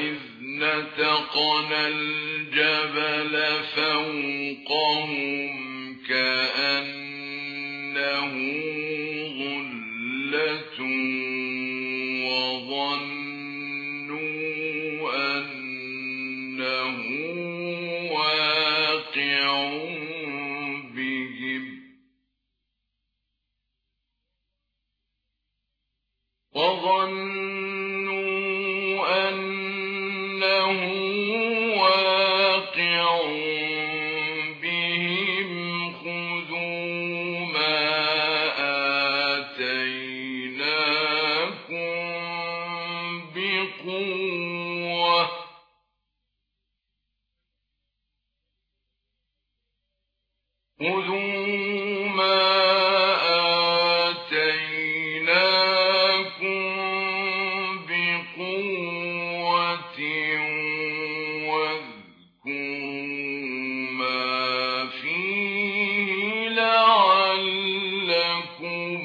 وَإِذْ نَتَقْنَا الْجَبَلَ فَوْقَهُمْ كَأَنَّهُ ظُلَّةٌ وَظَنُّوا أَنَّهُ وَاقِعٌ بِهِمْ خُذُوا مَا آتَيْنَاكُمْ بِقُوَّةٍ وَاذْكُرُوا مَا فِيهِ لَعَلَّكُمْ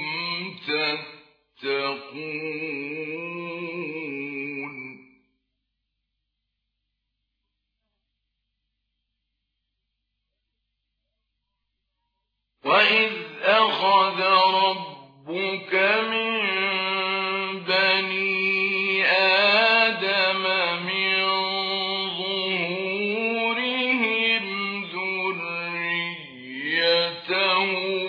تَتَّقُونَ وَإِذْ أَخَذَ رَبُّكَ مِن بَنِي آدَمَ مِن ظُهُورِهِمْ ذُرِّيَّتَهُمْ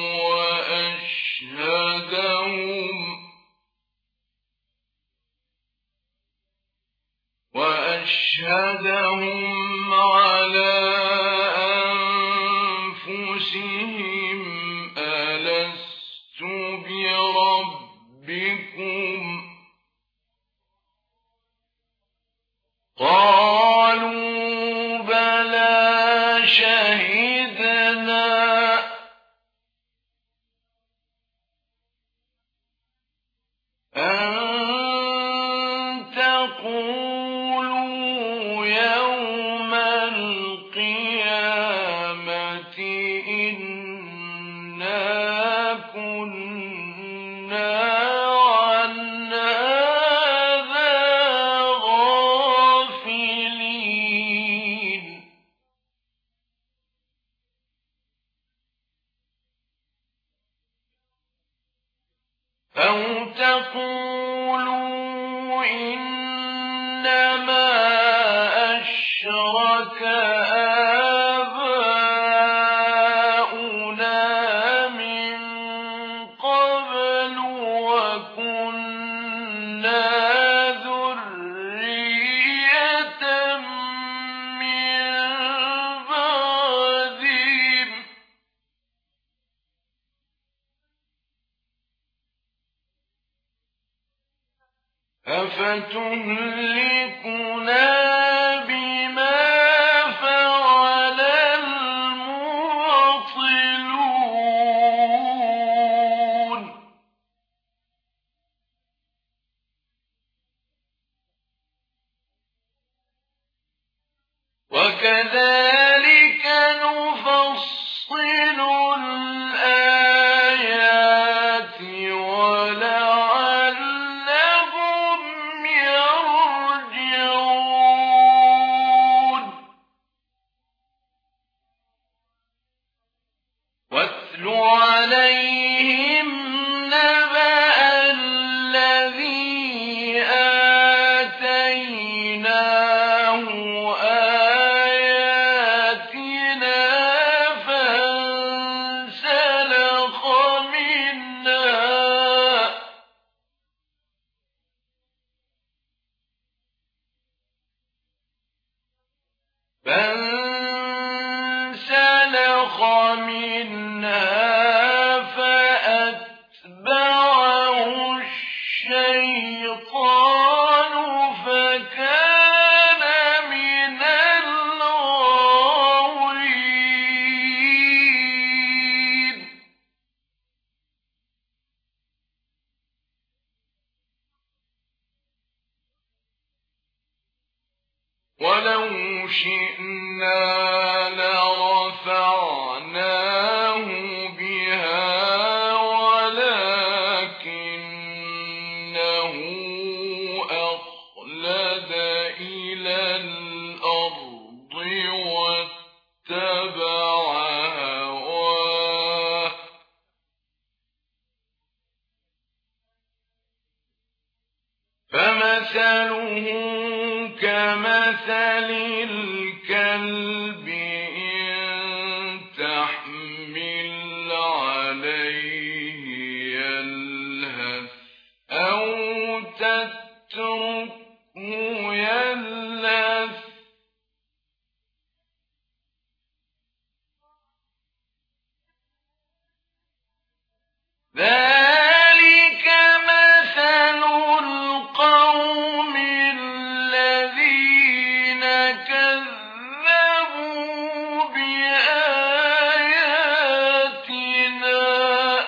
وَأَشْهَدَهُمْ عَلَىٰ أَنفُسِهِمْ أَلَسْتُ بِرَبِّكُمْ ۖ قَالُوا بَلَىٰ شَهِدْنَا أَن تَقُولُوا يَوْمَ الْقِيَامَةِ إِنَّا كُنَّا عَنْ هَٰذَا غَافِلِينَ أَوْ تَقُولُوا إِنَّمَا أَشْرَكَ آبَاؤُنَا مِن قَبْلُ وَكُنَّا ذُرِّيَّةً مِّن بَعْدِهِمْ ۖ أَفَتُهْلِكُنَا بِمَا فَعَلَ الْمُبْطِلُونَ وَكَذَٰلِكَ نُفَصِّلُ الْآيَاتِ وَلَعَلَّهُمْ يَرْجِعُونَ وَاتْلُ عَلَيْهِمْ نَبَأَ الَّذِي آتَيْنَاهُ آيَاتِنَا فَانسَلَخَ منها فأتبعه الشيطان فكان من الغاوين ولو شئنا لرفعناه بها ولكنه أخلد فمثله كمثل الكلب إن تحمل عليه يلهث أو تتركه يلهث ذلك مثل القوم الذين كذبوا بآياتنا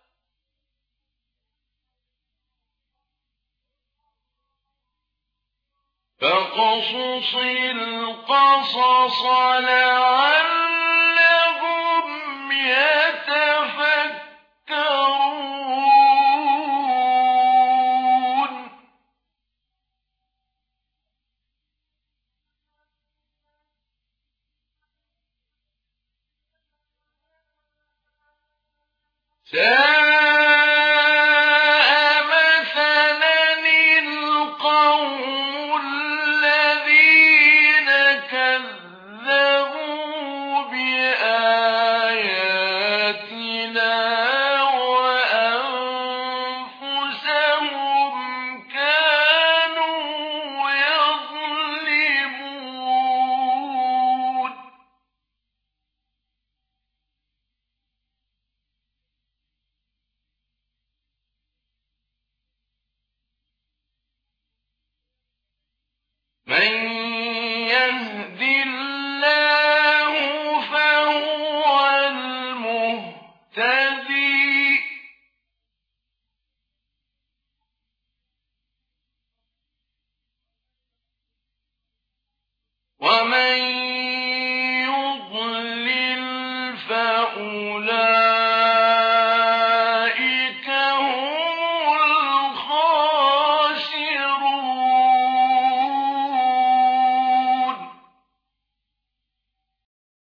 فاقصص القصص لعلهم يتفكرون ساء مثلا القوم الذين كذبوا بآياتنا وأنفسهم كانوا يظلمون من يهد الله فهو المهتدي ومن